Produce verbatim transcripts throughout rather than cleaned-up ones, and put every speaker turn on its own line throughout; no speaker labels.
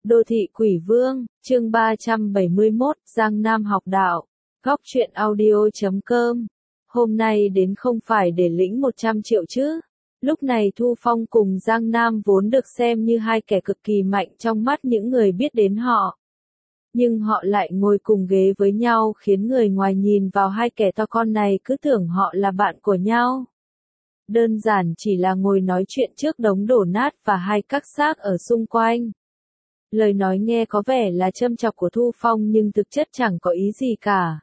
Đô thị quỷ vương, chương ba trăm bảy mươi mốt, Giang Nam học đạo. Góc truyện audio chấm com. Hôm nay đến không phải để lĩnh một trăm triệu chứ. Lúc này Thu Phong cùng Giang Nam vốn được xem như hai kẻ cực kỳ mạnh trong mắt những người biết đến họ. Nhưng họ lại ngồi cùng ghế với nhau khiến người ngoài nhìn vào hai kẻ to con này cứ tưởng họ là bạn của nhau. Đơn giản chỉ là ngồi nói chuyện trước đống đổ nát và hai các xác ở xung quanh. Lời nói nghe có vẻ là châm chọc của Thu Phong nhưng thực chất chẳng có ý gì cả.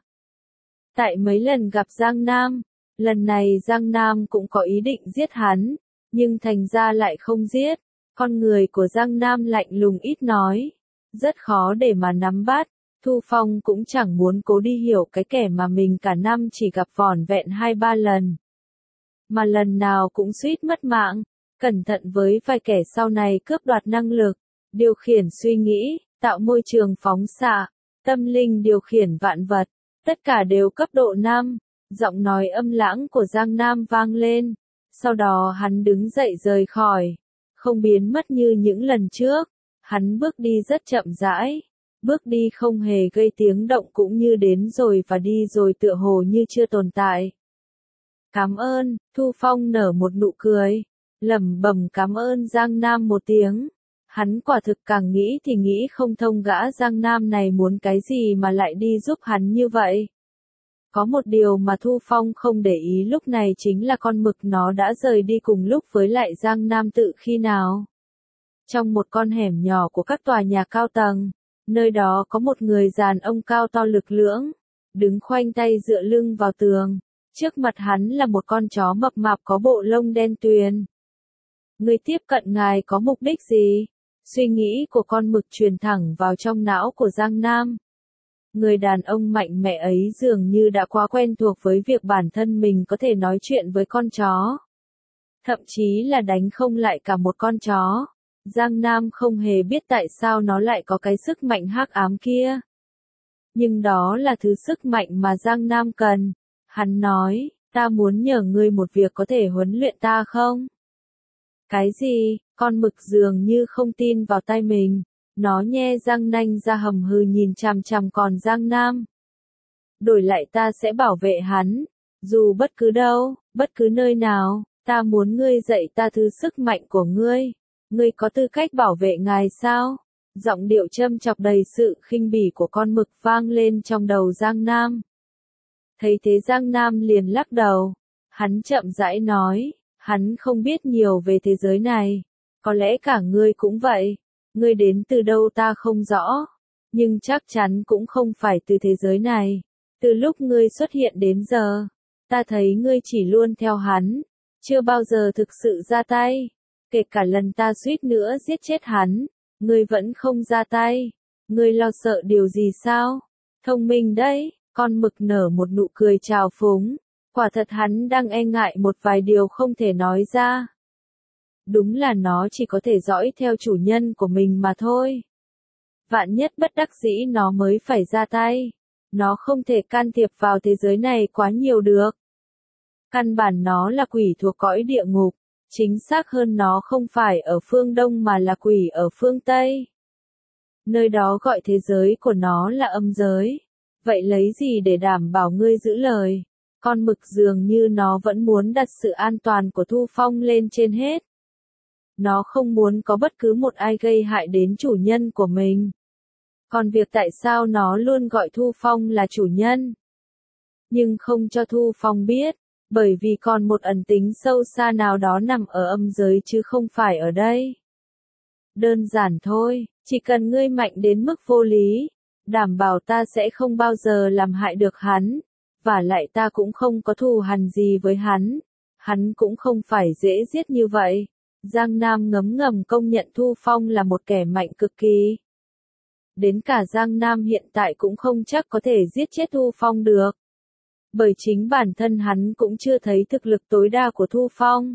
Tại mấy lần gặp Giang Nam, lần này Giang Nam cũng có ý định giết hắn, nhưng thành ra lại không giết. Con người của Giang Nam lạnh lùng ít nói, rất khó để mà nắm bắt. Thu Phong cũng chẳng muốn cố đi hiểu cái kẻ mà mình cả năm chỉ gặp vỏn vẹn hai ba lần. Mà lần nào cũng suýt mất mạng, cẩn thận với vài kẻ sau này cướp đoạt năng lực, điều khiển suy nghĩ, tạo môi trường phóng xạ, tâm linh điều khiển vạn vật, tất cả đều cấp độ năm. Giọng nói âm lãng của Giang Nam vang lên, sau đó hắn đứng dậy rời khỏi, không biến mất như những lần trước. Hắn bước đi rất chậm rãi, bước đi không hề gây tiếng động cũng như đến rồi và đi rồi tựa hồ như chưa tồn tại. Cảm ơn, Thu Phong nở một nụ cười, lẩm bẩm cảm ơn Giang Nam một tiếng. Hắn quả thực càng nghĩ thì nghĩ không thông gã Giang Nam này muốn cái gì mà lại đi giúp hắn như vậy. Có một điều mà Thu Phong không để ý lúc này chính là con mực nó đã rời đi cùng lúc với lại Giang Nam tự khi nào. Trong một con hẻm nhỏ của các tòa nhà cao tầng, nơi đó có một người đàn ông cao to lực lưỡng, đứng khoanh tay dựa lưng vào tường. Trước mặt hắn là một con chó mập mạp có bộ lông đen tuyền. Người tiếp cận ngài có mục đích gì? Suy nghĩ của con mực truyền thẳng vào trong não của Giang Nam. Người đàn ông mạnh mẽ ấy dường như đã quá quen thuộc với việc bản thân mình có thể nói chuyện với con chó. Thậm chí là đánh không lại cả một con chó. Giang Nam không hề biết tại sao nó lại có cái sức mạnh hắc ám kia. Nhưng đó là thứ sức mạnh mà Giang Nam cần. Hắn nói, ta muốn nhờ ngươi một việc có thể huấn luyện ta không? Cái gì? Con mực dường như không tin vào tai mình. Nó nhe răng nanh ra hầm hừ nhìn chằm chằm còn Giang Nam. Đổi lại ta sẽ bảo vệ hắn. Dù bất cứ đâu, bất cứ nơi nào, ta muốn ngươi dạy ta thứ sức mạnh của ngươi. Ngươi có tư cách bảo vệ ngài sao? Giọng điệu châm chọc đầy sự khinh bỉ của con mực vang lên trong đầu Giang Nam. Thấy thế Giang Nam liền lắc đầu. Hắn chậm rãi nói, hắn không biết nhiều về thế giới này. Có lẽ cả ngươi cũng vậy. Ngươi đến từ đâu ta không rõ. Nhưng chắc chắn cũng không phải từ thế giới này. Từ lúc ngươi xuất hiện đến giờ, ta thấy ngươi chỉ luôn theo hắn. Chưa bao giờ thực sự ra tay. Kể cả lần ta suýt nữa giết chết hắn, ngươi vẫn không ra tay. Ngươi lo sợ điều gì sao? Thông minh đấy. Con mực nở một nụ cười trào phúng. Quả thật hắn đang e ngại một vài điều không thể nói ra. Đúng là nó chỉ có thể dõi theo chủ nhân của mình mà thôi. Vạn nhất bất đắc dĩ nó mới phải ra tay. Nó không thể can thiệp vào thế giới này quá nhiều được. Căn bản nó là quỷ thuộc cõi địa ngục. Chính xác hơn nó không phải ở phương Đông mà là quỷ ở phương Tây. Nơi đó gọi thế giới của nó là âm giới. Vậy lấy gì để đảm bảo ngươi giữ lời? Con mực dường như nó vẫn muốn đặt sự an toàn của Thu Phong lên trên hết. Nó không muốn có bất cứ một ai gây hại đến chủ nhân của mình. Còn việc tại sao nó luôn gọi Thu Phong là chủ nhân, nhưng không cho Thu Phong biết, bởi vì còn một ẩn tính sâu xa nào đó nằm ở âm giới chứ không phải ở đây. Đơn giản thôi, chỉ cần ngươi mạnh đến mức vô lý, đảm bảo ta sẽ không bao giờ làm hại được hắn, và lại ta cũng không có thù hằn gì với hắn, hắn cũng không phải dễ giết như vậy. Giang Nam ngấm ngầm công nhận Thu Phong là một kẻ mạnh cực kỳ. Đến cả Giang Nam hiện tại cũng không chắc có thể giết chết Thu Phong được. Bởi chính bản thân hắn cũng chưa thấy thực lực tối đa của Thu Phong.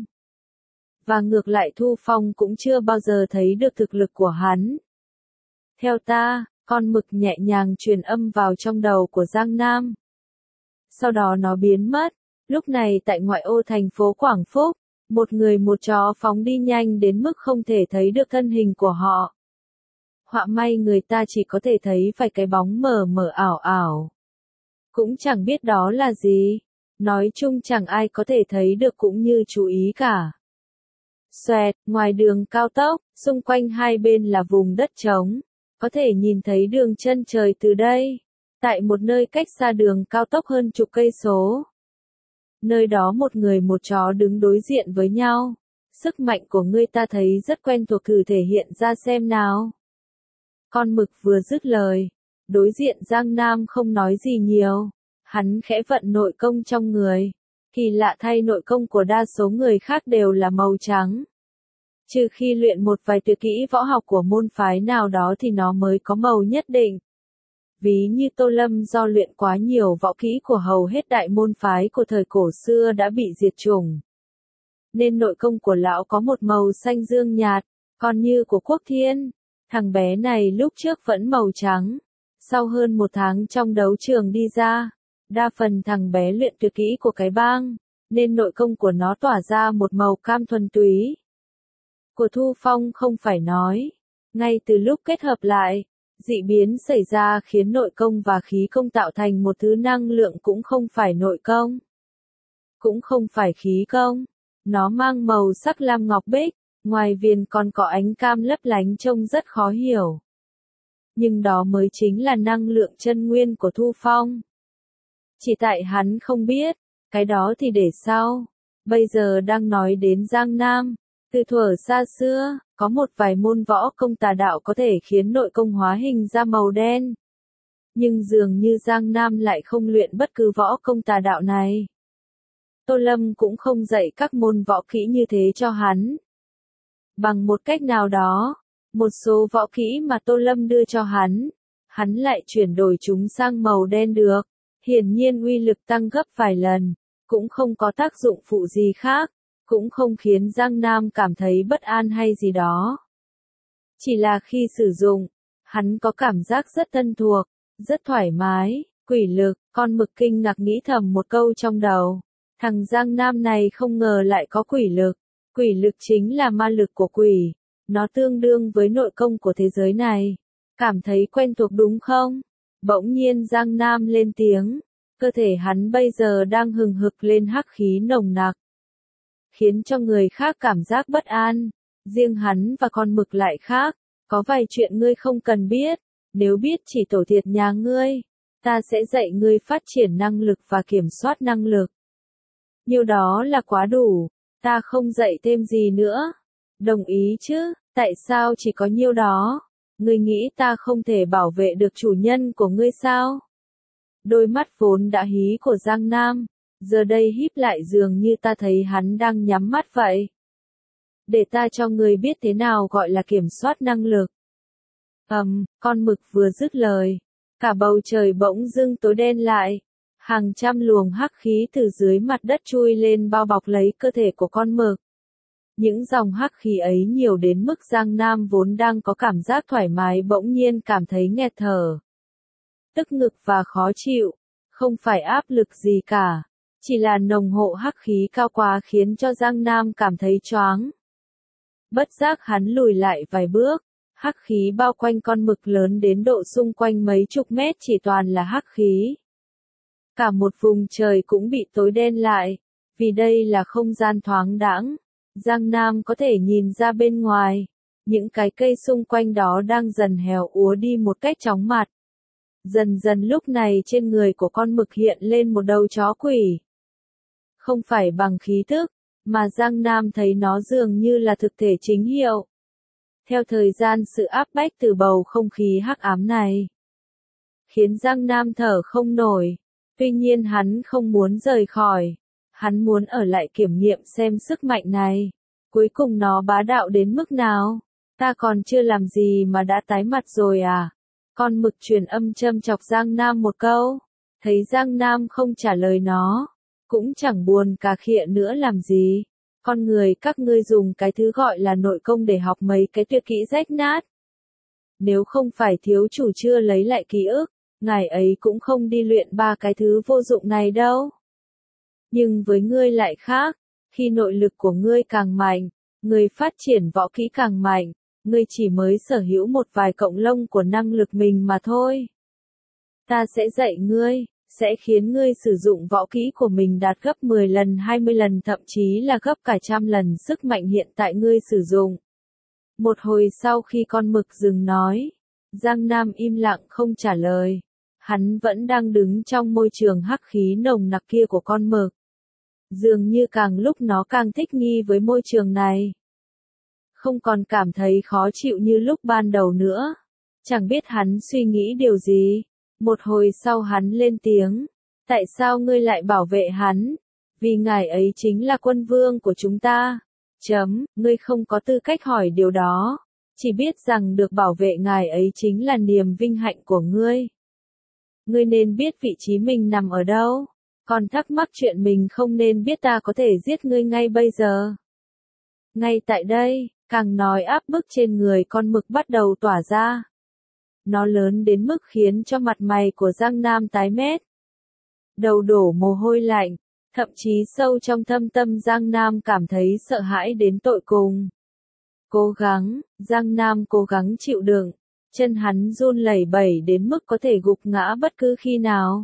Và ngược lại Thu Phong cũng chưa bao giờ thấy được thực lực của hắn. Theo ta, con mực nhẹ nhàng truyền âm vào trong đầu của Giang Nam. Sau đó nó biến mất. Lúc này tại ngoại ô thành phố Quảng Phúc, một người một chó phóng đi nhanh đến mức không thể thấy được thân hình của họ. họa may người ta chỉ có thể thấy vài cái bóng mờ mờ ảo ảo. Cũng chẳng biết đó là gì. Nói chung chẳng ai có thể thấy được cũng như chú ý cả. Xoẹt, ngoài đường cao tốc, xung quanh hai bên là vùng đất trống. Có thể nhìn thấy đường chân trời từ đây. Tại một nơi cách xa đường cao tốc hơn chục cây số. Nơi đó một người một chó đứng đối diện với nhau. Sức mạnh của ngươi ta thấy rất quen thuộc, thử thể hiện ra xem nào. Con mực vừa dứt lời. Đối diện Giang Nam không nói gì nhiều. Hắn khẽ vận nội công trong người. Kỳ lạ thay, nội công của đa số người khác đều là màu trắng. Trừ khi luyện một vài tuyệt kỹ võ học của môn phái nào đó thì nó mới có màu nhất định. Ví như Tô Lâm do luyện quá nhiều võ kỹ của hầu hết đại môn phái của thời cổ xưa đã bị diệt chủng. Nên nội công của lão có một màu xanh dương nhạt, còn như của Quốc Thiên, thằng bé này lúc trước vẫn màu trắng. Sau hơn một tháng trong đấu trường đi ra, đa phần thằng bé luyện tuyệt kỹ của cái bang, nên nội công của nó tỏa ra một màu cam thuần túy. Của Thu Phong không phải nói, ngay từ lúc kết hợp lại, dị biến xảy ra khiến nội công và khí công tạo thành một thứ năng lượng cũng không phải nội công, cũng không phải khí công, nó mang màu sắc lam ngọc bích, ngoài viền còn có ánh cam lấp lánh trông rất khó hiểu. Nhưng đó mới chính là năng lượng chân nguyên của Thu Phong. Chỉ tại hắn không biết, cái đó thì để sau. Bây giờ đang nói đến Giang Nam. Từ thuở xa xưa, có một vài môn võ công tà đạo có thể khiến nội công hóa hình ra màu đen. Nhưng dường như Giang Nam lại không luyện bất cứ võ công tà đạo này. Tô Lâm cũng không dạy các môn võ kỹ như thế cho hắn. Bằng một cách nào đó, một số võ kỹ mà Tô Lâm đưa cho hắn, hắn lại chuyển đổi chúng sang màu đen được. Hiển nhiên uy lực tăng gấp vài lần, cũng không có tác dụng phụ gì khác, cũng không khiến Giang Nam cảm thấy bất an hay gì đó. Chỉ là khi sử dụng, hắn có cảm giác rất thân thuộc, rất thoải mái. Quỷ lực, con mực kinh ngạc nghĩ thầm một câu trong đầu. Thằng Giang Nam này không ngờ lại có quỷ lực. Quỷ lực chính là ma lực của quỷ. Nó tương đương với nội công của thế giới này. Cảm thấy quen thuộc đúng không? Bỗng nhiên Giang Nam lên tiếng. Cơ thể hắn bây giờ đang hừng hực lên hắc khí nồng nặc, khiến cho người khác cảm giác bất an. Riêng hắn và con mực lại khác. Có vài chuyện ngươi không cần biết. Nếu biết chỉ tổ thiệt nhà ngươi, ta sẽ dạy ngươi phát triển năng lực và kiểm soát năng lực. Nhiêu đó là quá đủ. Ta không dạy thêm gì nữa. Đồng ý chứ? Tại sao chỉ có nhiêu đó? Ngươi nghĩ ta không thể bảo vệ được chủ nhân của ngươi sao? Đôi mắt vốn đã hí của Giang Nam, giờ đây híp lại dường như ta thấy hắn đang nhắm mắt vậy. Để ta cho ngươi biết thế nào gọi là kiểm soát năng lực. Ầm, um, con mực vừa dứt lời, cả bầu trời bỗng dưng tối đen lại. Hàng trăm luồng hắc khí từ dưới mặt đất chui lên bao bọc lấy cơ thể của con mực. Những dòng hắc khí ấy nhiều đến mức Giang Nam vốn đang có cảm giác thoải mái bỗng nhiên cảm thấy nghẹt thở. Tức ngực và khó chịu, không phải áp lực gì cả, chỉ là nồng hộ hắc khí cao quá khiến cho Giang Nam cảm thấy choáng. Bất giác hắn lùi lại vài bước, hắc khí bao quanh con mực lớn đến độ xung quanh mấy chục mét chỉ toàn là hắc khí. Cả một vùng trời cũng bị tối đen lại, vì đây là không gian thoáng đãng. Giang Nam có thể nhìn ra bên ngoài, những cái cây xung quanh đó đang dần héo úa đi một cách chóng mặt. Dần dần lúc này trên người của con mực hiện lên một đầu chó quỷ. Không phải bằng khí thức, mà Giang Nam thấy nó dường như là thực thể chính hiệu. Theo thời gian sự áp bách từ bầu không khí hắc ám này, khiến Giang Nam thở không nổi. Tuy nhiên hắn không muốn rời khỏi. Hắn muốn ở lại kiểm nghiệm xem sức mạnh này. Cuối cùng nó bá đạo đến mức nào. Ta còn chưa làm gì mà đã tái mặt rồi à? Con mực truyền âm châm chọc Giang Nam một câu. Thấy Giang Nam không trả lời nó. Cũng chẳng buồn cà khịa nữa làm gì. Con người các ngươi dùng cái thứ gọi là nội công để học mấy cái tuyệt kỹ rách nát. Nếu không phải thiếu chủ chưa lấy lại ký ức, ngài ấy cũng không đi luyện ba cái thứ vô dụng này đâu. Nhưng với ngươi lại khác, khi nội lực của ngươi càng mạnh, ngươi phát triển võ kỹ càng mạnh, ngươi chỉ mới sở hữu một vài cọng lông của năng lực mình mà thôi. Ta sẽ dạy ngươi, sẽ khiến ngươi sử dụng võ kỹ của mình đạt gấp mười lần, hai mươi lần, thậm chí là gấp cả trăm lần sức mạnh hiện tại ngươi sử dụng. Một hồi sau khi con mực dừng nói, Giang Nam im lặng không trả lời. Hắn vẫn đang đứng trong môi trường hắc khí nồng nặc kia của con mực. Dường như càng lúc nó càng thích nghi với môi trường này. Không còn cảm thấy khó chịu như lúc ban đầu nữa. Chẳng biết hắn suy nghĩ điều gì. Một hồi sau hắn lên tiếng. Tại sao ngươi lại bảo vệ hắn? Vì ngài ấy chính là quân vương của chúng ta. Chấm, ngươi không có tư cách hỏi điều đó. Chỉ biết rằng được bảo vệ ngài ấy chính là niềm vinh hạnh của ngươi. Ngươi nên biết vị trí mình nằm ở đâu. Còn thắc mắc chuyện mình không nên biết ta có thể giết ngươi ngay bây giờ. Ngay tại đây, càng nói áp bức trên người con mực bắt đầu tỏa ra. Nó lớn đến mức khiến cho mặt mày của Giang Nam tái mét. Đầu đổ mồ hôi lạnh, thậm chí sâu trong thâm tâm Giang Nam cảm thấy sợ hãi đến tột cùng. Cố gắng, Giang Nam cố gắng chịu đựng, chân hắn run lẩy bẩy đến mức có thể gục ngã bất cứ khi nào.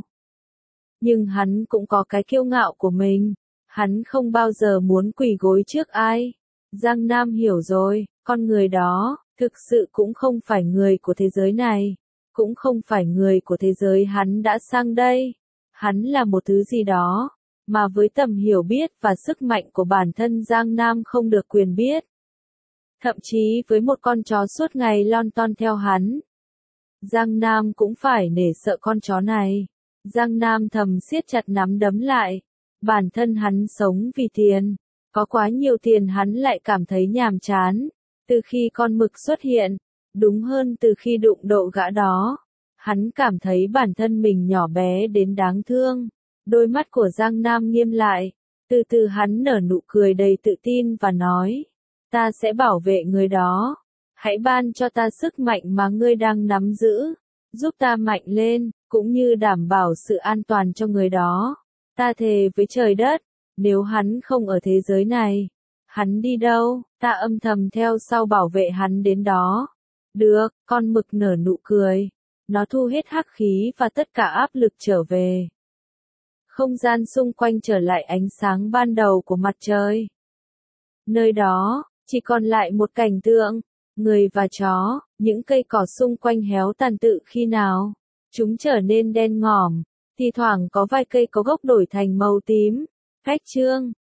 Nhưng hắn cũng có cái kiêu ngạo của mình, hắn không bao giờ muốn quỳ gối trước ai. Giang Nam hiểu rồi, con người đó, thực sự cũng không phải người của thế giới này, cũng không phải người của thế giới hắn đã sang đây. Hắn là một thứ gì đó, mà với tầm hiểu biết và sức mạnh của bản thân Giang Nam không được quyền biết. Thậm chí với một con chó suốt ngày lon ton theo hắn, Giang Nam cũng phải nể sợ con chó này. Giang Nam thầm siết chặt nắm đấm lại. Bản thân hắn sống vì tiền. Có quá nhiều tiền hắn lại cảm thấy nhàm chán. Từ khi con mực xuất hiện, đúng hơn từ khi đụng độ gã đó, hắn cảm thấy bản thân mình nhỏ bé đến đáng thương. Đôi mắt của Giang Nam nghiêm lại. Từ từ hắn nở nụ cười đầy tự tin và nói. Ta sẽ bảo vệ người đó. Hãy ban cho ta sức mạnh mà ngươi đang nắm giữ. Giúp ta mạnh lên, cũng như đảm bảo sự an toàn cho người đó. Ta thề với trời đất, nếu hắn không ở thế giới này, hắn đi đâu, ta âm thầm theo sau bảo vệ hắn đến đó. Được, con mực nở nụ cười. Nó thu hết hắc khí và tất cả áp lực trở về. Không gian xung quanh trở lại ánh sáng ban đầu của mặt trời. Nơi đó, chỉ còn lại một cảnh tượng, người và chó, những cây cỏ xung quanh héo tàn tự khi nào. Chúng trở nên đen ngòm, thì thoảng có vài cây có gốc đổi thành màu tím. Cách chương